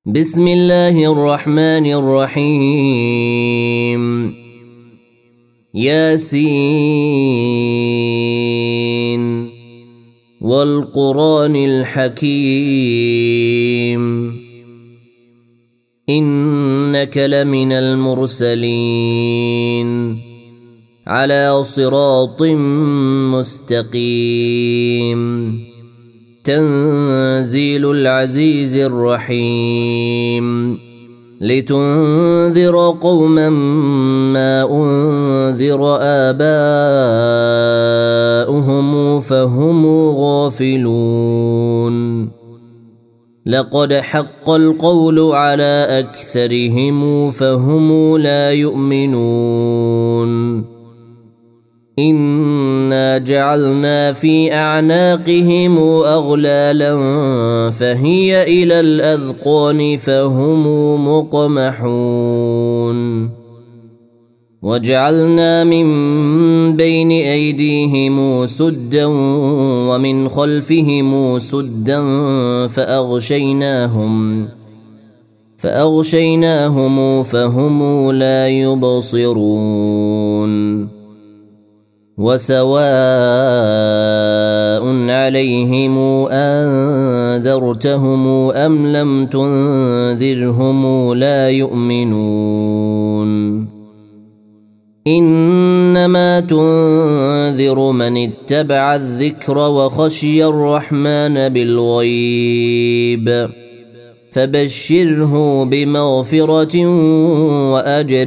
بسم الله الرحمن الرحيم ياسين والقرآن الحكيم إنك لمن المرسلين على صراط مستقيم تنزيل العزيز الرحيم لتنذر قوما ما أنذر آباؤهم فهم غافلون لقد حق القول على أكثرهم فهم لا يؤمنون إنا جعلنا في أعناقهم أغلالا فهي إلى الأذقان فهم مقمحون وجعلنا من بين أيديهم سدا ومن خلفهم سدا فأغشيناهم فهم لا يبصرون وسواء عليهم أنذرتهم أم لم تنذرهم لا يؤمنون إنما تنذر من اتبع الذكر وخشي الرحمن بالغيب فبشره بمغفرة وأجر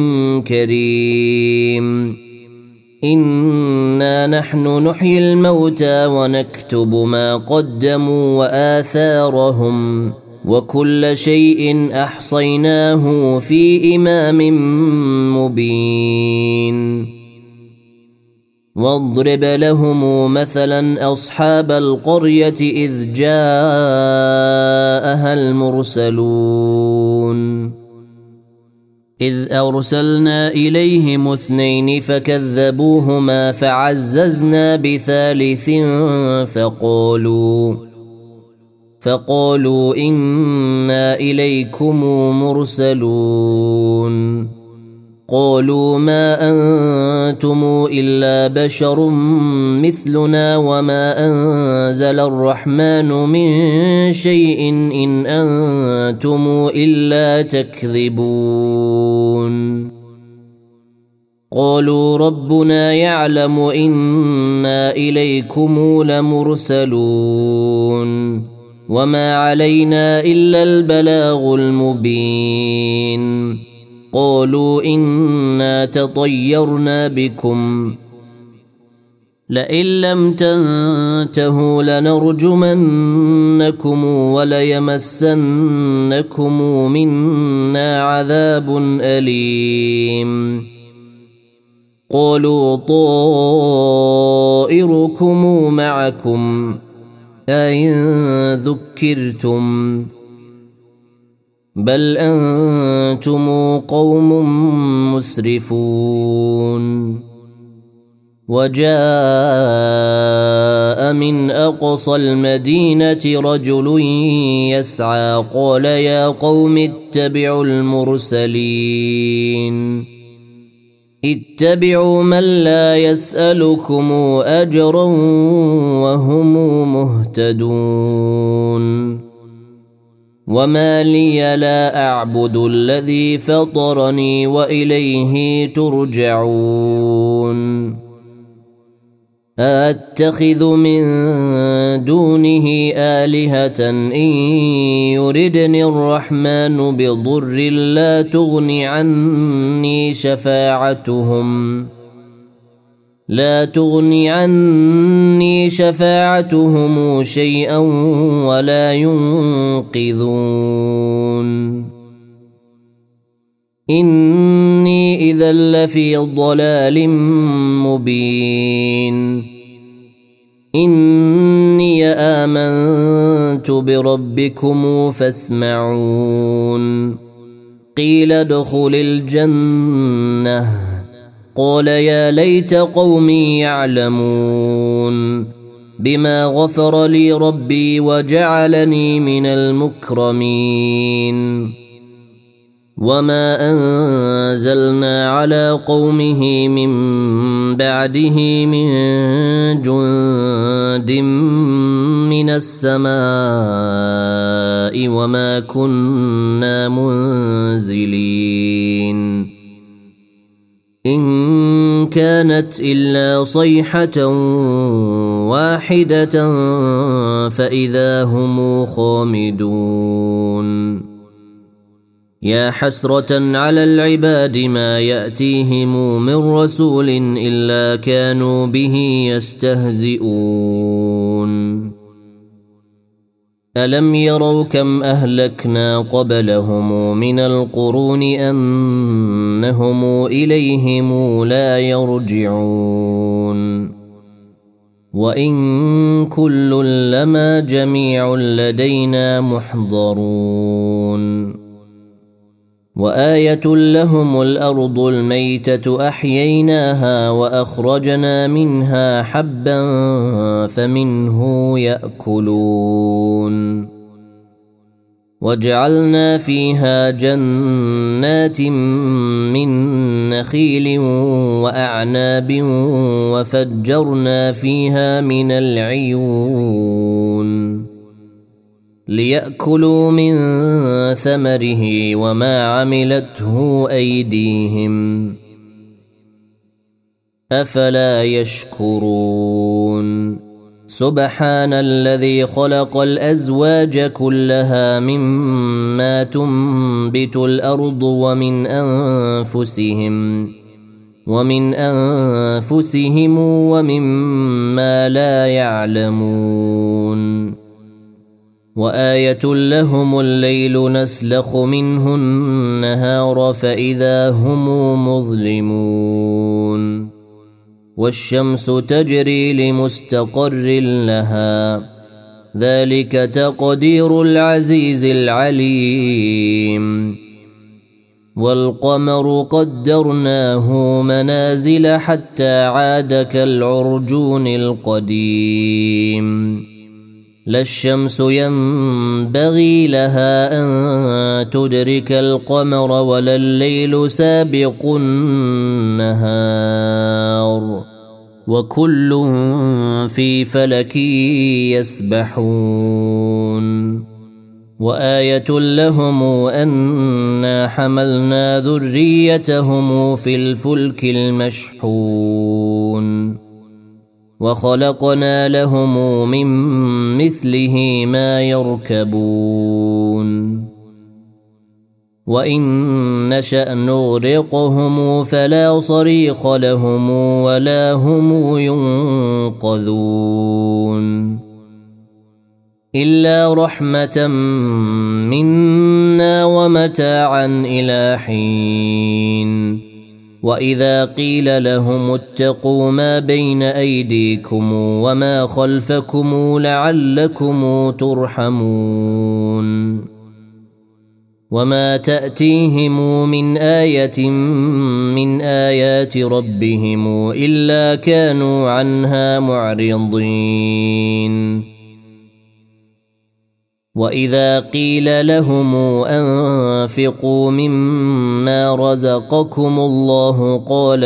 كريم إنا نحن نحيي الموتى ونكتب ما قدموا وآثارهم وكل شيء أحصيناه في إمام مبين واضرب لهم مثلا أصحاب القرية إذ جاءها المرسلون إذ أرسلنا إليهم 2 فكذبوهما فعززنا بثالث فقالوا إنا إليكم مرسلون قالوا ما أنتم إلا بشر مثلنا وما أنزل الرحمن من شيء إن أنتم إلا تكذبون قالوا ربنا يعلم إنا إليكم لمرسلون وما علينا إلا البلاغ المبين قالوا إنا تطيرنا بكم لئن لم تنتهوا لنرجمنكم وليمسنكم منا عذاب أليم قالوا طائركم معكم أئن ذكرتم بل أنتم قوم مسرفون وجاء من أقصى المدينة رجل يسعى قال يا قوم اتبعوا المرسلين اتبعوا من لا يسألكم أجرا وهم مهتدون وما لي لا أعبد الذي فطرني وإليه ترجعون أتخذ من دونه آلهة إن يردني الرحمن بضر لا تغني عني شفاعتهم شيئا ولا ينقذون إني إذا لفي ضلال مبين إني آمنت بربكم فاسمعون قيل ادخل الجنة قال يا ليت قومي يعلمون بما غفر لي ربي وجعلني من المكرمين وما أنزلنا على قومه من بعده من جند من السماء وما كنا منزلين إن كانت إلا صيحة واحدة فإذا هم خامدون يا حسرة على العباد ما يأتيهم من رسول إلا كانوا به يستهزئون ألم يروا كم أهلكنا قبلهم من القرون أنهم إليهم لا يرجعون وإن كل لما جميع لدينا محضرون وآية لهم الأرض الميتة أحييناها وأخرجنا منها حبا فمنه يأكلون وجعلنا فيها جنات من نخيل وأعناب وفجرنا فيها من العيون ليأكلوا من ثمره وما عملته أيديهم أفلا يشكرون سبحان الذي خلق الأزواج كلها مما تنبت الأرض ومن أنفسهم ومما لا يعلمون وآية لهم الليل نسلخ منه النهار فإذا هم مظلمون والشمس تجري لمستقر لها ذلك تقدير العزيز العليم والقمر قدرناه منازل حتى عاد كالعرجون القديم لا الشمس ينبغي لها أن تدرك القمر ولا الليل سابق النهار وكل في فلك يسبحون وآية لهم أنا حملنا ذريتهم في الفلك المشحون وخلقنا لهم من مثله ما يركبون وإن نشأ نغرقهم فلا صريخ لهم ولا هم ينقذون إلا رحمة منا ومتاعا إلى حين وإذا قيل لهم اتقوا ما بين أيديكم وما خلفكم لعلكم ترحمون وما تأتيهم من آية من آيات ربهم إلا كانوا عنها معرضين وإذا قيل لهم أنفقوا مما رزقكم الله قال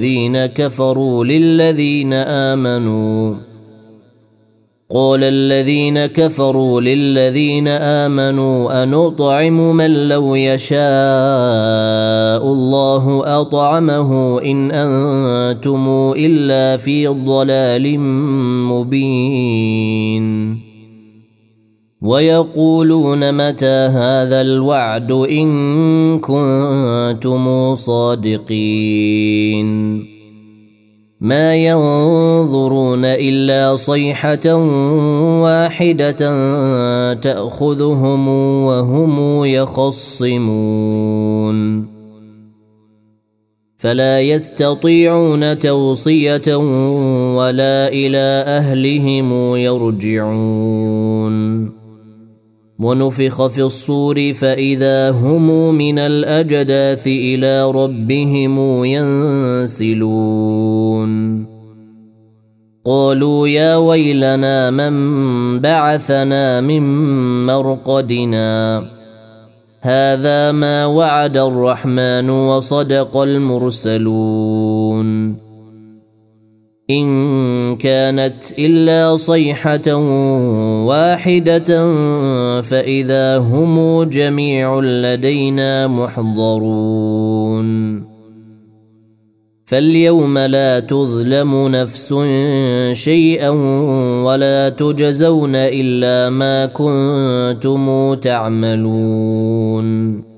الذين كفروا للذين آمنوا أنطعم من لو يشاء الله أطعمه إن أنتم إلا في ضلال مبين ويقولون متى هذا الوعد إن كنتم صادقين ما ينظرون إلا صيحة واحدة تأخذهم وهم يخصمون فلا يستطيعون توصية ولا إلى أهلهم يرجعون ونفخ في الصور فإذا هم من الأجداث إلى ربهم ينسلون قالوا يا ويلنا من بعثنا من مرقدنا هذا ما وعد الرحمن وصدق المرسلون إن كانت إلا صيحة واحدة فإذا هم جميع لدينا محضرون فاليوم لا تظلم نفس شيئا ولا تجزون إلا ما كنتم تعملون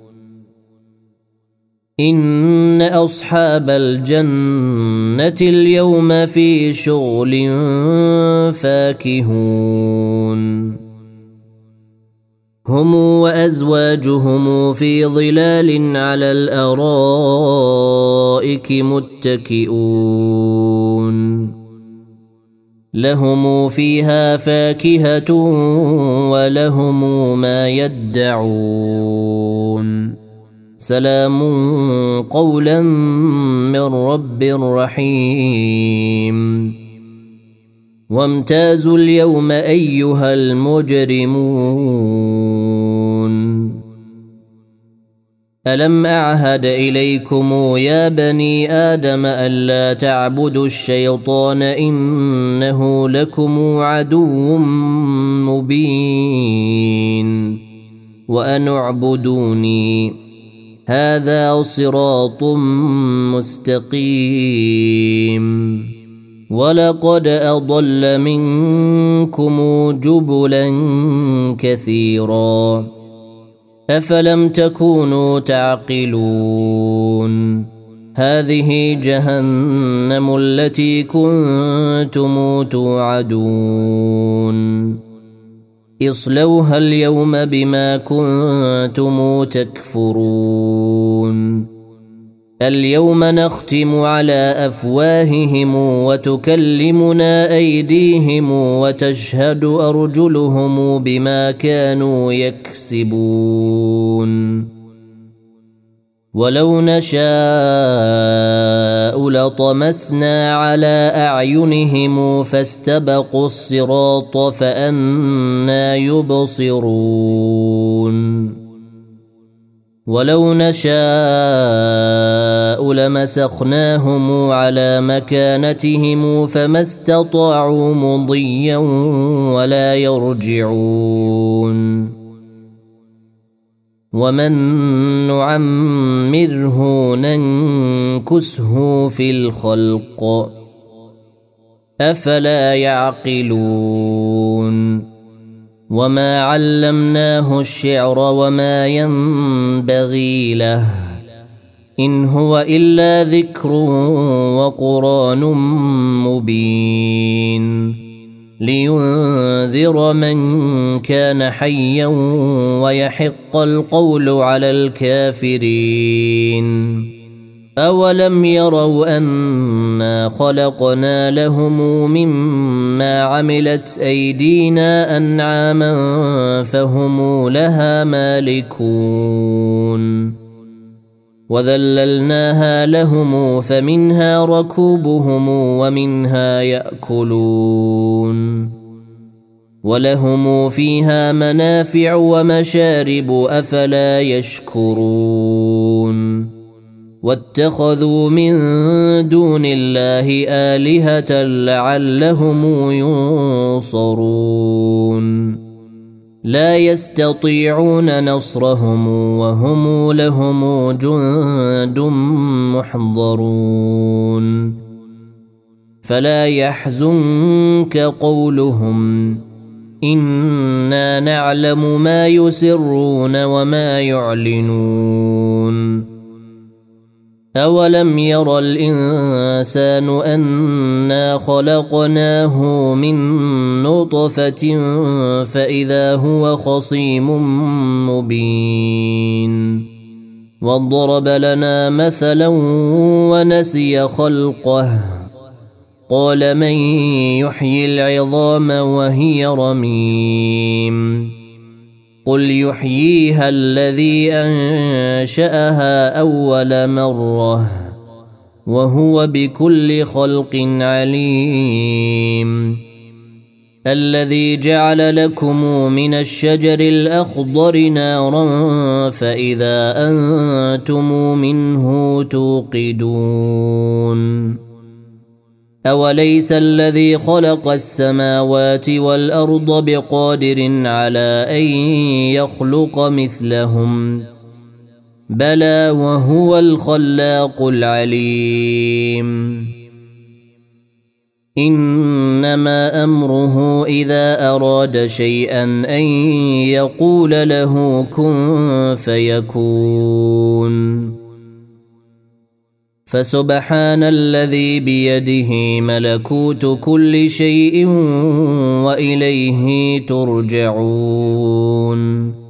إن أصحاب الجنة اليوم في شغل فاكهون هم وأزواجهم في ظلال على الأرائك متكئون لهم فيها فاكهة ولهم ما يدعون سلام قولا من رب رحيم وامتازوا اليوم أيها المجرمون ألم أعهد إليكم يا بني آدم ألا تعبدوا الشيطان إنه لكم عدو مبين وأن اعبدوني هذا صراط مستقيم ولقد أضل منكم جبلا كثيرا أفلم تكونوا تعقلون هذه جهنم التي كنتم توعدون اصلوها اليوم بما كنتم تكفرون اليوم نختم على أفواههم وتكلمنا أيديهم وتشهد أرجلهم بما كانوا يكسبون ولو نشاء لطمسنا على أعينهم فاستبقوا الصراط فأنى يبصرون ولو نشاء لمسخناهم على مكانتهم فما استطاعوا مضيا ولا يرجعون ومن نعمره ننكسه في الخلق أفلا يعقلون وما علمناه الشعر وما ينبغي له إن هو إلا ذكر وقرآن مبين لينذر من كان حيا ويحق القول على الكافرين أولم يروا أنا خلقنا لهم مما عملت أيدينا أنعاما فهم لها مالكون وذللناها لهم فمنها ركوبهم ومنها يأكلون ولهم فيها منافع ومشارب أفلا يشكرون واتخذوا من دون الله آلهة لعلهم ينصرون لا يستطيعون نصرهم وهم لهم جند محضرون فلا يحزنك قولهم إنا نعلم ما يسرون وما يعلنون أولم ير الإنسان أنا خلقناه من نطفة فإذا هو خصيم مبين وضرب لنا مثلا ونسي خلقه قال من يحيي العظام وهي رميم قل يحييها الذي أنشأها أول مرة وهو بكل خلق عليم. الذي جعل لكم من الشجر الأخضر نارا فإذا أنتم منه توقدون. أوليس الذي خلق السماوات والأرض بقادر على أن يخلق مثلهم؟ بلى وهو الخلاق العليم. إنما أمره إذا أراد شيئا أن يقول له كن فيكون. فسبحان الذي بيده ملكوت كل شيء وإليه ترجعون.